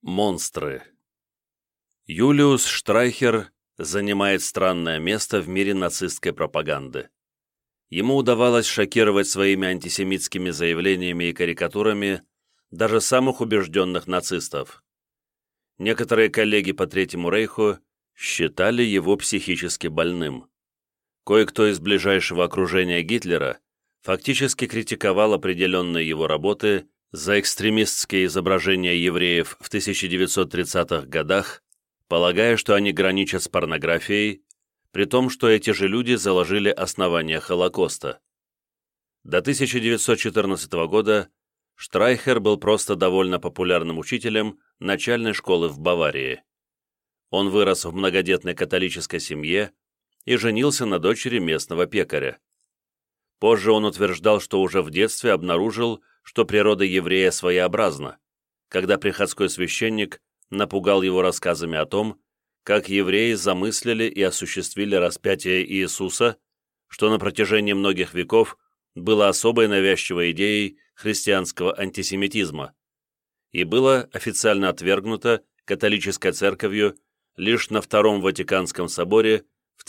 Монстры. Юлиус Штрайхер занимает странное место в мире нацистской пропаганды. Ему удавалось шокировать своими антисемитскими заявлениями и карикатурами даже самых убежденных нацистов. Некоторые коллеги по Третьему Рейху считали его психически больным. Кое-кто из ближайшего окружения Гитлера фактически критиковал определенные его работы за экстремистские изображения евреев в 1930-х годах, полагая, что они граничат с порнографией, при том, что эти же люди заложили основания Холокоста. До 1914 года Штрайхер был просто довольно популярным учителем начальной школы в Баварии. Он вырос в многодетной католической семье и женился на дочери местного пекаря. Позже он утверждал, что уже в детстве обнаружил, что природа еврея своеобразна, когда приходской священник напугал его рассказами о том, как евреи замыслили и осуществили распятие Иисуса, что на протяжении многих веков было особой навязчивой идеей христианского антисемитизма и было официально отвергнуто католической церковью лишь на Втором Ватиканском соборе в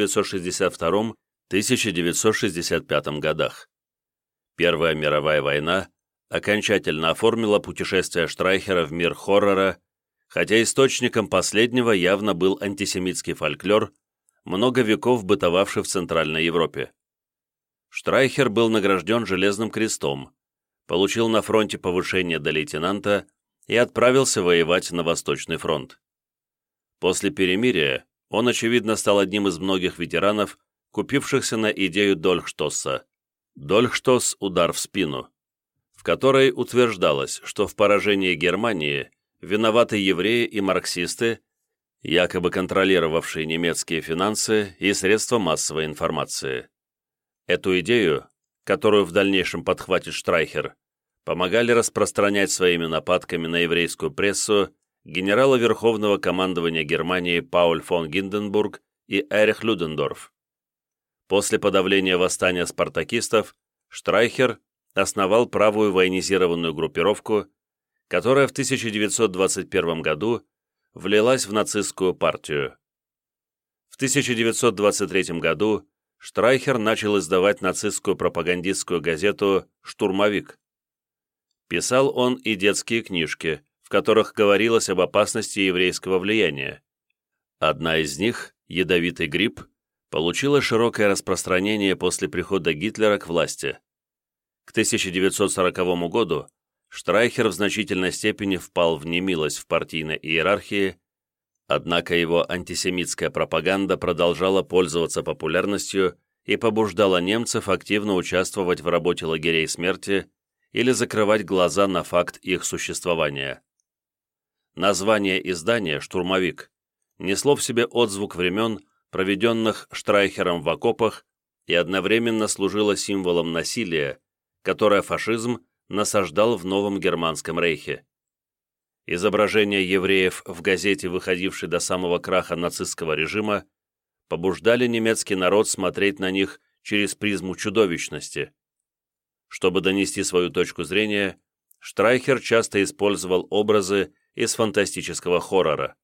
1962-1965 годах. Первая мировая война окончательно оформила путешествие Штрайхера в мир хоррора, хотя источником последнего явно был антисемитский фольклор, много веков бытовавший в Центральной Европе. Штрайхер был награжден Железным крестом, получил на фронте повышение до лейтенанта и отправился воевать на Восточный фронт. После перемирия он, очевидно, стал одним из многих ветеранов, купившихся на идею Дольхштосса. Дольхштосс – удар в спину, в которой утверждалось, что в поражении Германии виноваты евреи и марксисты, якобы контролировавшие немецкие финансы и средства массовой информации. Эту идею, которую в дальнейшем подхватит Штрайхер, помогали распространять своими нападками на еврейскую прессу генералы Верховного командования Германии Пауль фон Гинденбург и Эрих Людендорф. После подавления восстания спартакистов Штрайхер основал правую военизированную группировку, которая в 1921 году влилась в нацистскую партию. В 1923 году Штрайхер начал издавать нацистскую пропагандистскую газету «Штурмовик». Писал он и детские книжки, в которых говорилось об опасности еврейского влияния. Одна из них, «Ядовитый гриб», получила широкое распространение после прихода Гитлера к власти. К 1940 году Штрайхер в значительной степени впал в немилость в партийной иерархии, однако его антисемитская пропаганда продолжала пользоваться популярностью и побуждала немцев активно участвовать в работе лагерей смерти или закрывать глаза на факт их существования. Название издания «Штурмовик» несло в себе отзвук времен, проведенных Штрайхером в окопах, и одновременно служило символом насилия, которое фашизм насаждал в новом Германском рейхе. Изображения евреев в газете, выходившей до самого краха нацистского режима, побуждали немецкий народ смотреть на них через призму чудовищности. Чтобы донести свою точку зрения, Штрайхер часто использовал образы из фантастического хоррора.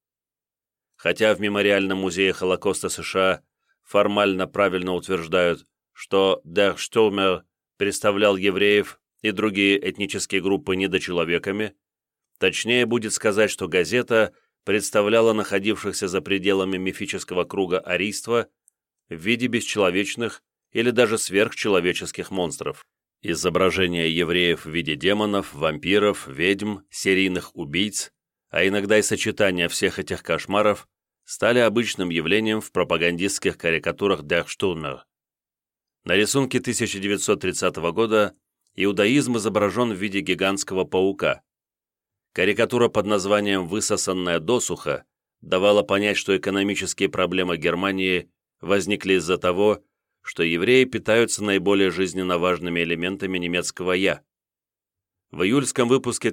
Хотя в Мемориальном музее Холокоста США формально правильно утверждают, что Der Stürmer представлял евреев и другие этнические группы недочеловеками, точнее будет сказать, что газета представляла находившихся за пределами мифического круга арийства в виде бесчеловечных или даже сверхчеловеческих монстров. Изображения евреев в виде демонов, вампиров, ведьм, серийных убийц, а иногда и сочетание всех этих кошмаров, стали обычным явлением в пропагандистских карикатурах Der Stürmer. На рисунке 1930 года иудаизм изображен в виде гигантского паука. Карикатура под названием «Высосанная досуха» давала понять, что экономические проблемы Германии возникли из-за того, что евреи питаются наиболее жизненно важными элементами немецкого «я». В июльском выпуске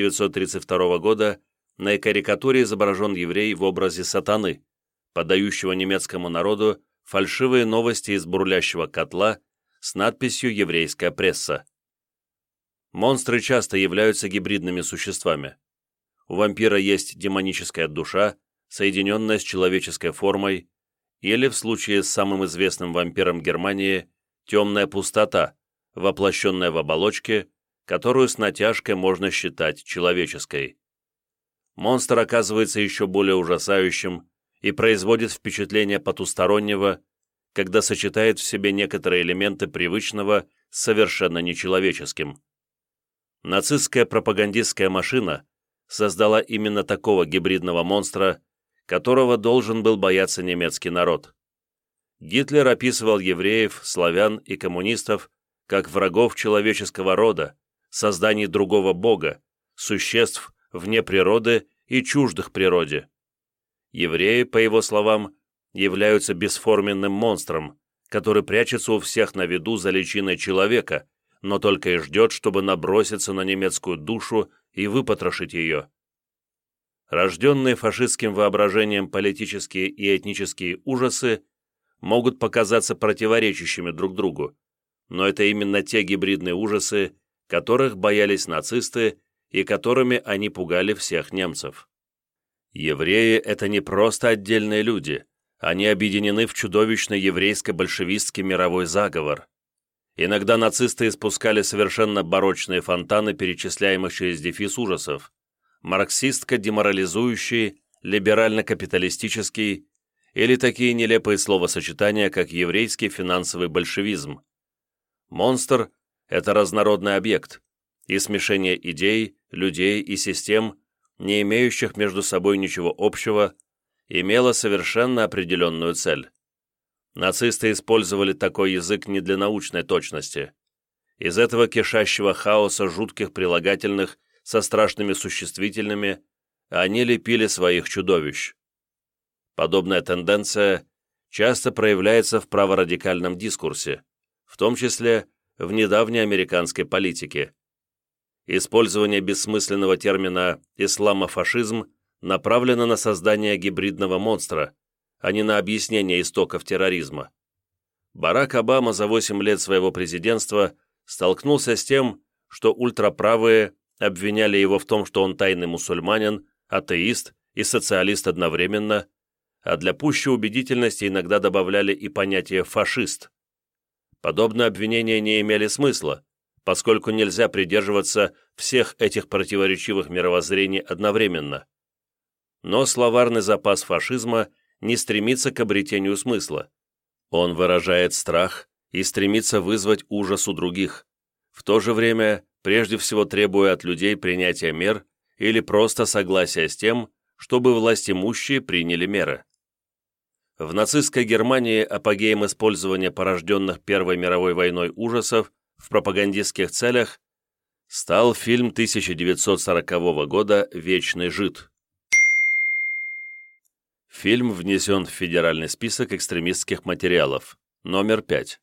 1932 года на карикатуре изображен еврей в образе сатаны, подающего немецкому народу фальшивые новости из бурлящего котла с надписью «Еврейская пресса». Монстры часто являются гибридными существами. у вампира есть демоническая душа, соединенная с человеческой формой, или, в случае с самым известным вампиром Германии, темная пустота, воплощенная в оболочке, которую с натяжкой можно считать человеческой. Монстр оказывается еще более ужасающим и производит впечатление потустороннего, когда сочетает в себе некоторые элементы привычного с совершенно нечеловеческим. Нацистская пропагандистская машина создала именно такого гибридного монстра, которого должен был бояться немецкий народ. Гитлер описывал евреев, славян и коммунистов как врагов человеческого рода, созданий другого бога, существ вне природы и чуждых природе. Евреи, по его словам, являются бесформенным монстром, который прячется у всех на виду за личиной человека, но только и ждет, чтобы наброситься на немецкую душу и выпотрошить ее. Рожденные фашистским воображением политические и этнические ужасы могут показаться противоречащими друг другу, но это именно те гибридные ужасы, которых боялись нацисты и которыми они пугали всех немцев. Евреи – это не просто отдельные люди, они объединены в чудовищный еврейско-большевистский мировой заговор. Иногда нацисты испускали совершенно барочные фонтаны, перечисляемых через дефис ужасов: марксистско-деморализующий, либерально-капиталистический или такие нелепые словосочетания, как еврейский финансовый большевизм. Монстр – это разнородный объект и смешение идей, людей и систем, не имеющих между собой ничего общего, имело совершенно определенную цель. Нацисты использовали такой язык не для научной точности. Из этого кишащего хаоса жутких прилагательных со страшными существительными они лепили своих чудовищ. Подобная тенденция часто проявляется в праворадикальном дискурсе, в том числе в недавней американской политике. Использование бессмысленного термина «исламофашизм» направлено на создание гибридного монстра, а не на объяснение истоков терроризма. Барак Обама за 8 лет своего президентства столкнулся с тем, что ультраправые обвиняли его в том, что он тайный мусульманин, атеист и социалист одновременно, а для пущей убедительности иногда добавляли и понятие «фашист». Подобные обвинения не имели смысла, поскольку нельзя придерживаться всех этих противоречивых мировоззрений одновременно. Но словарный запас фашизма не стремится к обретению смысла. Он выражает страх и стремится вызвать ужас у других, в то же время прежде всего требуя от людей принятия мер или просто согласия с тем, чтобы властимущие приняли меры. В нацистской Германии апогеем использования порожденных Первой мировой войной ужасов в пропагандистских целях стал фильм 1940 года «Вечный жид». Фильм внесен в федеральный список экстремистских материалов, номер 5.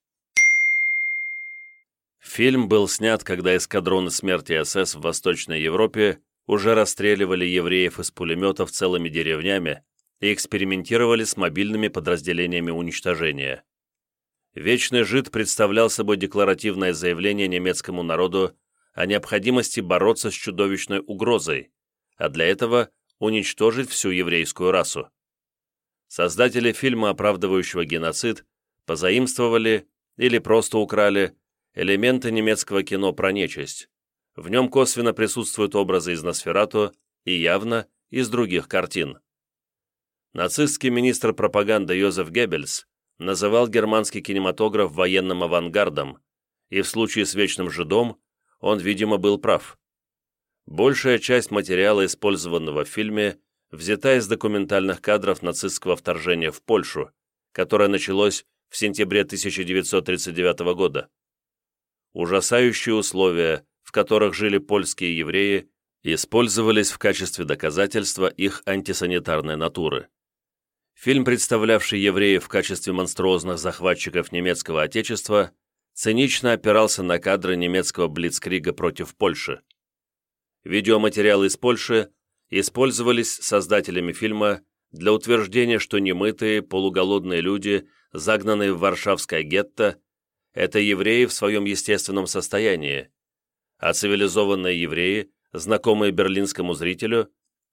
Фильм был снят, когда эскадроны смерти СС в Восточной Европе уже расстреливали евреев из пулеметов целыми деревнями и экспериментировали с мобильными подразделениями уничтожения. «Вечный жид» представлял собой декларативное заявление немецкому народу о необходимости бороться с чудовищной угрозой, а для этого уничтожить всю еврейскую расу. Создатели фильма, оправдывающего геноцид, позаимствовали или просто украли элементы немецкого кино про нечисть. В нем косвенно присутствуют образы из «Носферату» и явно из других картин. Нацистский министр пропаганды Йозеф Геббельс называл германский кинематограф военным авангардом, и в случае с «Вечным жидом» он, видимо, был прав. Большая часть материала, использованного в фильме, взята из документальных кадров нацистского вторжения в Польшу, которое началось в сентябре 1939 года. Ужасающие условия, в которых жили польские евреи, использовались в качестве доказательства их антисанитарной натуры. Фильм, представлявший евреев в качестве монструозных захватчиков немецкого отечества, цинично опирался на кадры немецкого блицкрига против Польши. Видеоматериалы из Польши использовались создателями фильма для утверждения, что немытые, полуголодные люди, загнанные в варшавское гетто, это евреи в своем естественном состоянии, а цивилизованные евреи, знакомые берлинскому зрителю,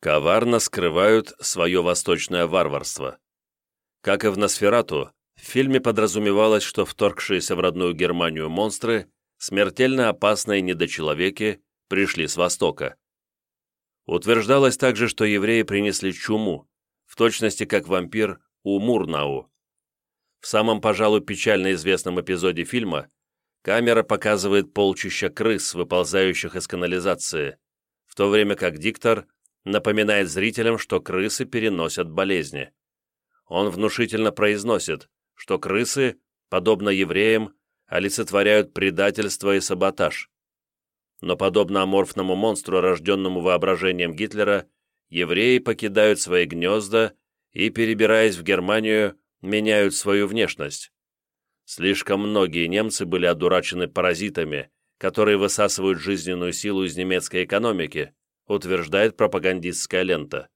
коварно скрывают свое восточное варварство. Как и в «Носферату», в фильме подразумевалось, что вторгшиеся в родную Германию монстры, смертельно опасные недочеловеки, пришли с Востока. Утверждалось также, что евреи принесли чуму, в точности как вампир У-Мурнау. В самом, пожалуй, печально известном эпизоде фильма камера показывает полчища крыс, выползающих из канализации, в то время как диктор напоминает зрителям, что крысы переносят болезни. Он внушительно произносит, что крысы, подобно евреям, олицетворяют предательство и саботаж. Но подобно аморфному монстру, рожденному воображением Гитлера, евреи покидают свои гнезда и, перебираясь в Германию, меняют свою внешность. Слишком многие немцы были одурачены паразитами, которые высасывают жизненную силу из немецкой экономики, утверждает пропагандистская лента.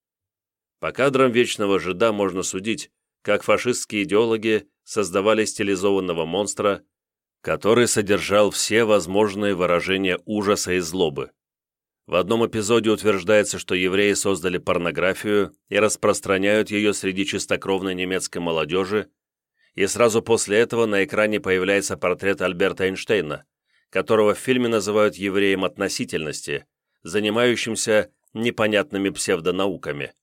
По кадрам «Вечного жида» можно судить, как фашистские идеологи создавали стилизованного монстра, который содержал все возможные выражения ужаса и злобы. В одном эпизоде утверждается, что евреи создали порнографию и распространяют ее среди чистокровной немецкой молодежи, и сразу после этого на экране появляется портрет Альберта Эйнштейна, которого в фильме называют евреем относительности, занимающимся непонятными псевдонауками.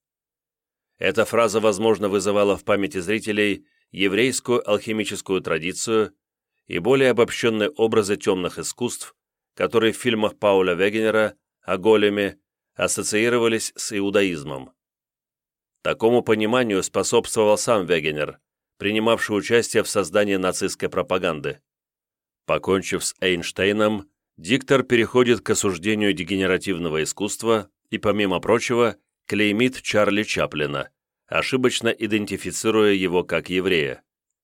Эта фраза, возможно, вызывала в памяти зрителей еврейскую алхимическую традицию и более обобщенные образы темных искусств, которые в фильмах Пауля Вегенера о големе ассоциировались с иудаизмом. Такому пониманию способствовал сам Вегенер, принимавший участие в создании нацистской пропаганды. Покончив с Эйнштейном, диктор переходит к осуждению дегенеративного искусства и, помимо прочего, клеймит Чарли Чаплина, ошибочно идентифицируя его как еврея.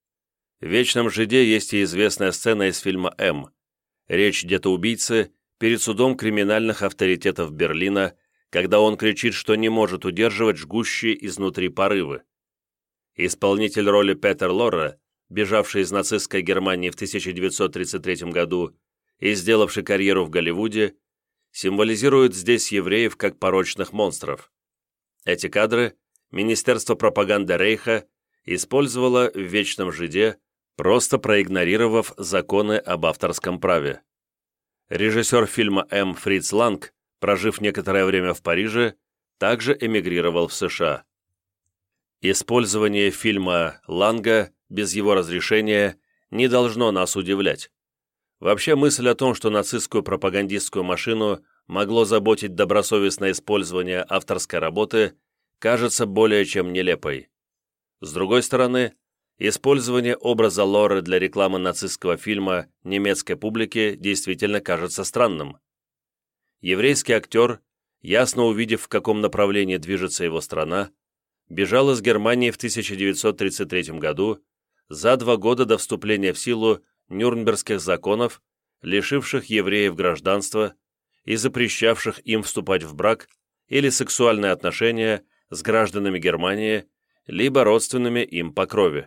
В «Вечном жиде» есть и известная сцена из фильма «М». Речь идет о убийце перед судом криминальных авторитетов Берлина, когда он кричит, что не может удерживать жгущие изнутри порывы. Исполнитель роли Петер Лорре, бежавший из нацистской Германии в 1933 году и сделавший карьеру в Голливуде, символизирует здесь евреев как порочных монстров. Эти кадры Министерство пропаганды Рейха использовало в «Вечном жиде», просто проигнорировав законы об авторском праве. Режиссер фильма «М» Фриц Ланг, прожив некоторое время в Париже, также эмигрировал в США. Использование фильма Ланга без его разрешения не должно нас удивлять. Вообще мысль о том, что нацистскую пропагандистскую машину могло заботить добросовестное использование авторской работы, кажется более чем нелепой. С другой стороны, использование образа Лоры для рекламы нацистского фильма немецкой публике действительно кажется странным. Еврейский актер, ясно увидев, в каком направлении движется его страна, бежал из Германии в 1933 году, за 2 года до вступления в силу Нюрнбергских законов, лишивших евреев гражданства и запрещавших им вступать в брак или сексуальные отношения с гражданами Германии, либо родственными им по крови.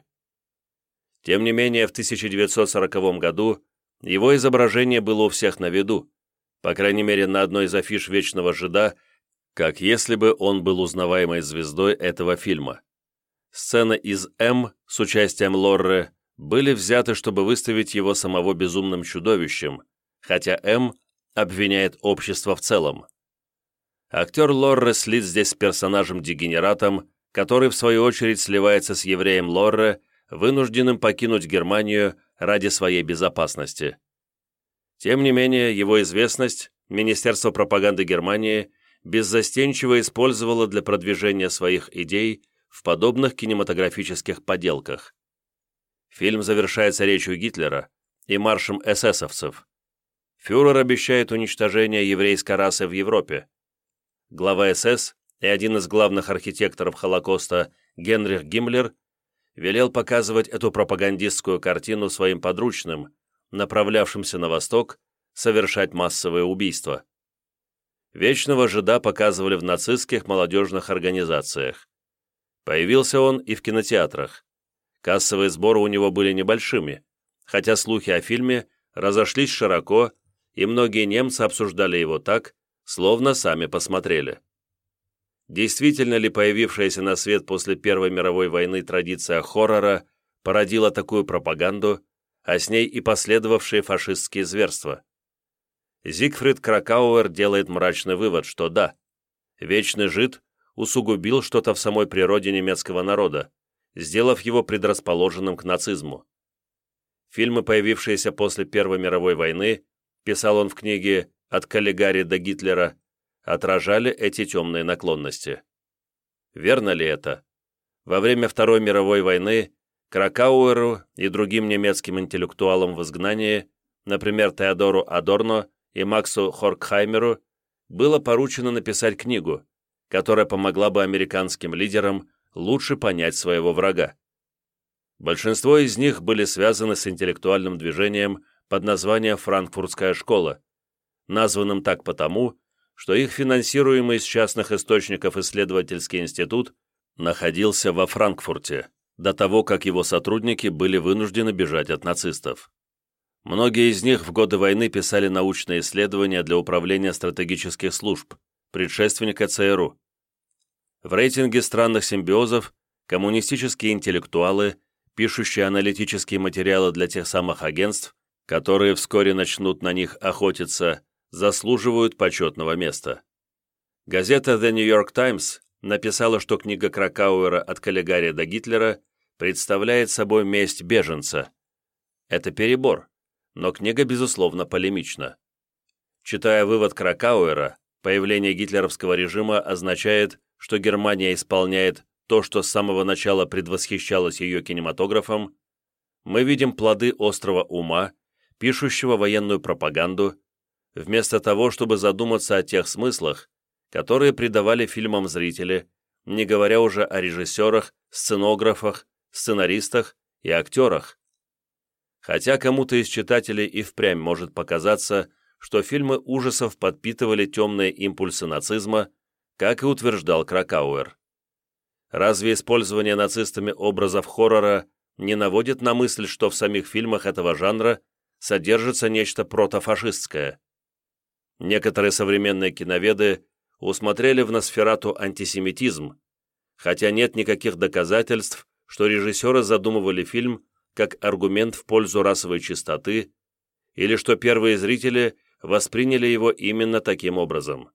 Тем не менее, в 1940 году его изображение было у всех на виду, по крайней мере на одной из афиш «Вечного жида», как если бы он был узнаваемой звездой этого фильма. Сцены из «М» с участием Лорре были взяты, чтобы выставить его самого безумным чудовищем, хотя «М» обвиняет общество в целом. Актер Лорре слит здесь с персонажем-дегенератом, который в свою очередь сливается с евреем Лорре, вынужденным покинуть Германию ради своей безопасности. Тем не менее, его известность Министерство пропаганды Германии беззастенчиво использовало для продвижения своих идей в подобных кинематографических поделках. Фильм завершается речью Гитлера и маршем эсэсовцев. Фюрер обещает уничтожение еврейской расы в Европе. Глава СС и один из главных архитекторов Холокоста Генрих Гиммлер велел показывать эту пропагандистскую картину своим подручным, направлявшимся на восток, совершать массовые убийства. «Вечного жида» показывали в нацистских молодежных организациях. Появился он и в кинотеатрах. Кассовые сборы у него были небольшими, хотя слухи о фильме разошлись широко, и многие немцы обсуждали его так, словно сами посмотрели. действительно ли появившаяся на свет после Первой мировой войны традиция хоррора породила такую пропаганду, а с ней и последовавшие фашистские зверства. Зигфрид Кракауэр делает мрачный вывод, что да, вечный жид усугубил что-то в самой природе немецкого народа, сделав его предрасположенным к нацизму. Фильмы, появившиеся после Первой мировой войны, писал он в книге «От Каллигари до Гитлера», отражали эти темные наклонности. Верно ли это? Во время Второй мировой войны Кракауэру и другим немецким интеллектуалам в изгнании, например, Теодору Адорно и Максу Хоркхаймеру, было поручено написать книгу, которая помогла бы американским лидерам лучше понять своего врага. Большинство из них были связаны с интеллектуальным движением под названием «Франкфуртская школа», названным так потому, что их финансируемый из частных источников исследовательский институт находился во Франкфурте, до того, как его сотрудники были вынуждены бежать от нацистов. Многие из них в годы войны писали научные исследования для управления стратегических служб, предшественника ЦРУ. В рейтинге странных симбиозов коммунистические интеллектуалы, пишущие аналитические материалы для тех самых агентств, которые вскоре начнут на них охотиться, заслуживают почетного места. Газета The New York Times написала, что книга Кракауэра «От Каллигари до Гитлера» представляет собой месть беженца. Это перебор, но книга, безусловно, полемична. Читая вывод Кракауэра, появление гитлеровского режима означает, что Германия исполняет то, что с самого начала предвосхищалось ее кинематографом, мы видим плоды острого ума, пишущего военную пропаганду, вместо того, чтобы задуматься о тех смыслах, которые придавали фильмам зрители, не говоря уже о режиссерах, сценографах, сценаристах и актерах. Хотя кому-то из читателей и впрямь может показаться, что фильмы ужасов подпитывали темные импульсы нацизма, как и утверждал Кракауэр. Разве использование нацистами образов хоррора не наводит на мысль, что в самих фильмах этого жанра содержится нечто протофашистское? Некоторые современные киноведы усмотрели в «Носферату» антисемитизм, хотя нет никаких доказательств, что режиссеры задумывали фильм как аргумент в пользу расовой чистоты или что первые зрители восприняли его именно таким образом.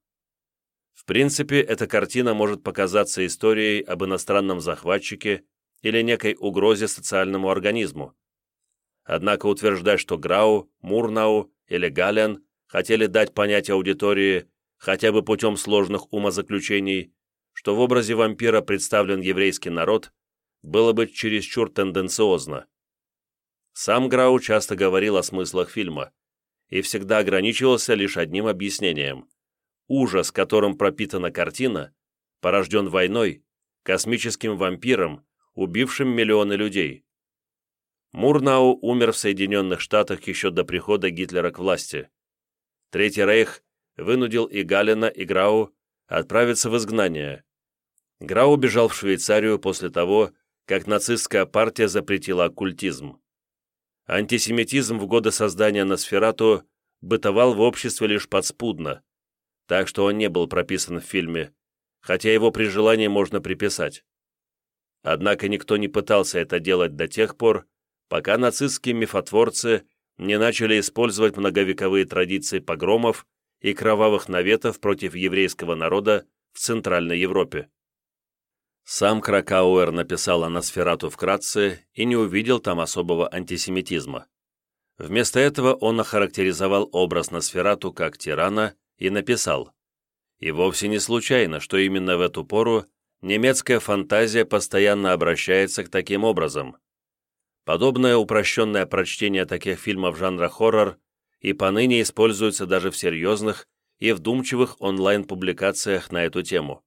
В принципе, эта картина может показаться историей об иностранном захватчике или некой угрозе социальному организму. Однако утверждать, что Грау, Мурнау или Гален хотели дать понять аудитории, хотя бы путем сложных умозаключений, что в образе вампира представлен еврейский народ, было бы чересчур тенденциозно. Сам Грау часто говорил о смыслах фильма и всегда ограничивался лишь одним объяснением. Ужас, которым пропитана картина, порожден войной, космическим вампиром, убившим миллионы людей. Мурнау умер в Соединенных Штатах еще до прихода Гитлера к власти. Третий рейх вынудил и Галена, и Грау отправиться в изгнание. Грау бежал в Швейцарию после того, как нацистская партия запретила оккультизм. Антисемитизм в годы создания «Носферату» бытовал в обществе лишь подспудно, так что он не был прописан в фильме, хотя его при желании можно приписать. Однако никто не пытался это делать до тех пор, пока нацистские мифотворцы не начали использовать многовековые традиции погромов и кровавых наветов против еврейского народа в Центральной Европе. Сам Кракауэр написал о «Носферату» вкратце и не увидел там особого антисемитизма. Вместо этого он охарактеризовал образ Носферату как тирана и написал: «И вовсе не случайно, что именно в эту пору немецкая фантазия постоянно обращается к таким образом. Подобное упрощенное прочтение таких фильмов жанра хоррор и поныне используется даже в серьезных и вдумчивых онлайн-публикациях на эту тему».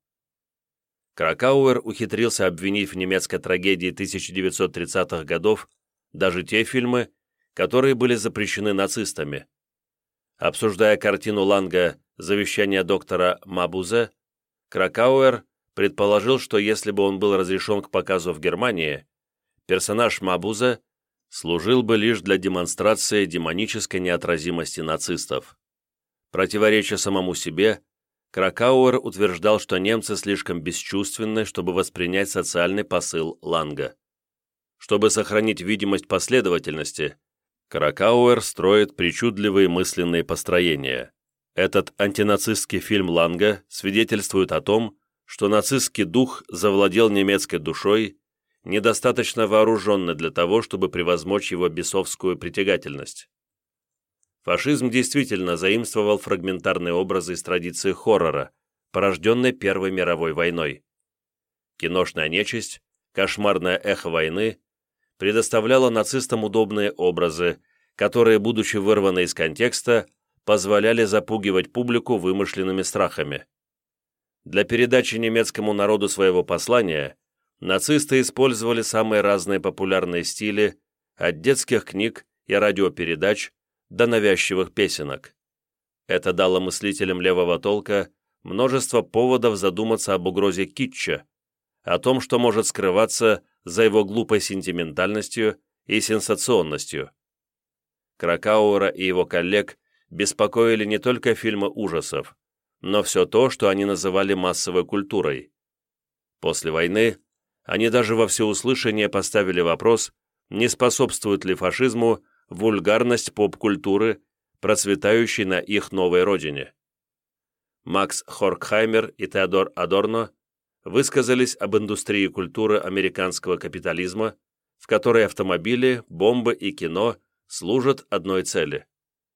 Кракауэр ухитрился обвинить в немецкой трагедии 1930-х годов даже те фильмы, которые были запрещены нацистами. Обсуждая картину Ланга «Завещание доктора Мабузе», Кракауэр предположил, что если бы он был разрешен к показу в Германии, персонаж Мабузе служил бы лишь для демонстрации демонической неотразимости нацистов. Противореча самому себе, Кракауэр утверждал, что немцы слишком бесчувственны, чтобы воспринять социальный посыл Ланга. Чтобы сохранить видимость последовательности, Кракауэр строит причудливые мысленные построения. Этот антинацистский фильм Ланга свидетельствует о том, что нацистский дух завладел немецкой душой, недостаточно вооруженный для того, чтобы превозмочь его бесовскую притягательность. Фашизм действительно заимствовал фрагментарные образы из традиции хоррора, порожденной Первой мировой войной. Киношная нечисть, кошмарное эхо войны, предоставляла нацистам удобные образы, которые, будучи вырваны из контекста, позволяли запугивать публику вымышленными страхами. Для передачи немецкому народу своего послания нацисты использовали самые разные популярные стили, от детских книг и радиопередач до навязчивых песенок. Это дало мыслителям левого толка множество поводов задуматься об угрозе китча, о том, что может скрываться за его глупой сентиментальностью и сенсационностью. Кракауэра и его коллег беспокоили не только фильмы ужасов, но все то, что они называли массовой культурой. После войны они даже во всеуслышание поставили вопрос, не способствует ли фашизму вульгарность поп-культуры, процветающей на их новой родине. Макс Хоркхаймер и Теодор Адорно высказались об индустрии культуры американского капитализма, в которой автомобили, бомбы и кино служат одной цели.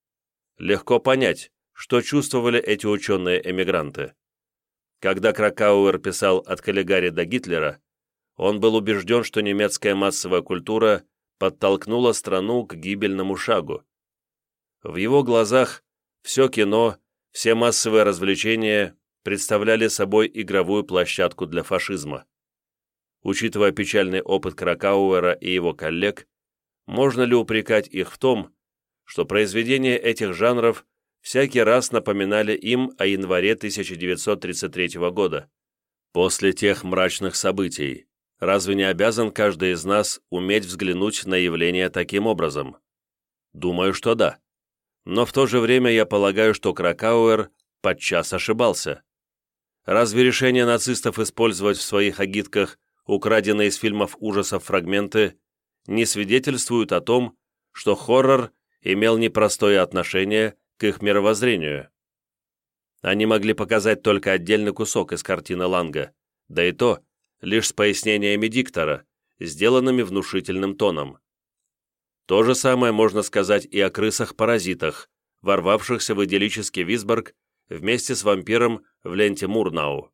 Легко понять, что чувствовали эти ученые-эмигранты. Когда Кракауэр писал «От Каллигари до Гитлера», он был убежден, что немецкая массовая культура подтолкнула страну к гибельному шагу. В его глазах все кино, все массовые развлечения представляли собой игровую площадку для фашизма. Учитывая печальный опыт Кракауэра и его коллег, можно ли упрекать их в том, что произведения этих жанров всякий раз напоминали им о январе 1933 года? После тех мрачных событий, разве не обязан каждый из нас уметь взглянуть на явление таким образом? Думаю, что да. Но в то же время я полагаю, что Кракауэр подчас ошибался. Разве решение нацистов использовать в своих агитках украденные из фильмов ужасов фрагменты не свидетельствуют о том, что хоррор имел непростое отношение к их мировоззрению? Они могли показать только отдельный кусок из картины Ланга, да и то лишь с пояснениями диктора, сделанными внушительным тоном. То же самое можно сказать и о крысах-паразитах, ворвавшихся в идиллический Висборг вместе с вампиром в ленте Мурнау.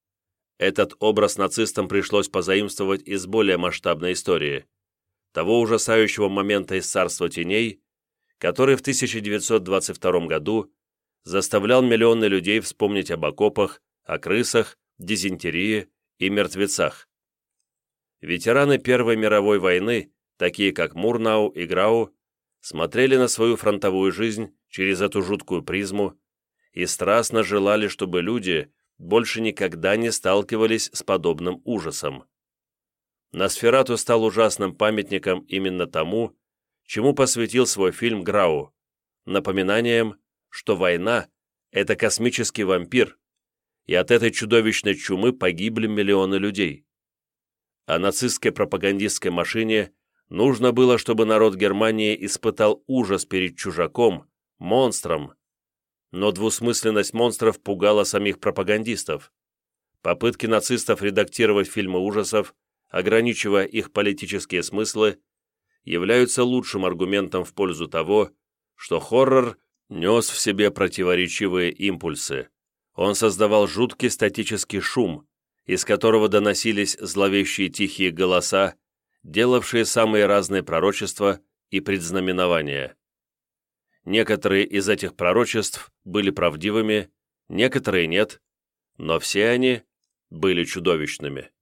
Этот образ нацистам пришлось позаимствовать из более масштабной истории, того ужасающего момента из «Царства теней», который в 1922 году заставлял миллионы людей вспомнить об окопах, о крысах, дизентерии и мертвецах. Ветераны Первой мировой войны, такие как Мурнау и Грау, смотрели на свою фронтовую жизнь через эту жуткую призму и страстно желали, чтобы люди больше никогда не сталкивались с подобным ужасом. Носферату стал ужасным памятником именно тому, чему посвятил свой фильм Грау, напоминанием, что война – это космический вампир, и от этой чудовищной чумы погибли миллионы людей. А нацистской пропагандистской машине нужно было, чтобы народ Германии испытал ужас перед чужаком, монстром. Но двусмысленность монстров пугала самих пропагандистов. Попытки нацистов редактировать фильмы ужасов, ограничивая их политические смыслы, являются лучшим аргументом в пользу того, что хоррор нес в себе противоречивые импульсы. Он создавал жуткий статический шум, из которого доносились зловещие тихие голоса, делавшие самые разные пророчества и предзнаменования. Некоторые из этих пророчеств были правдивыми, некоторые нет, но все они были чудовищными.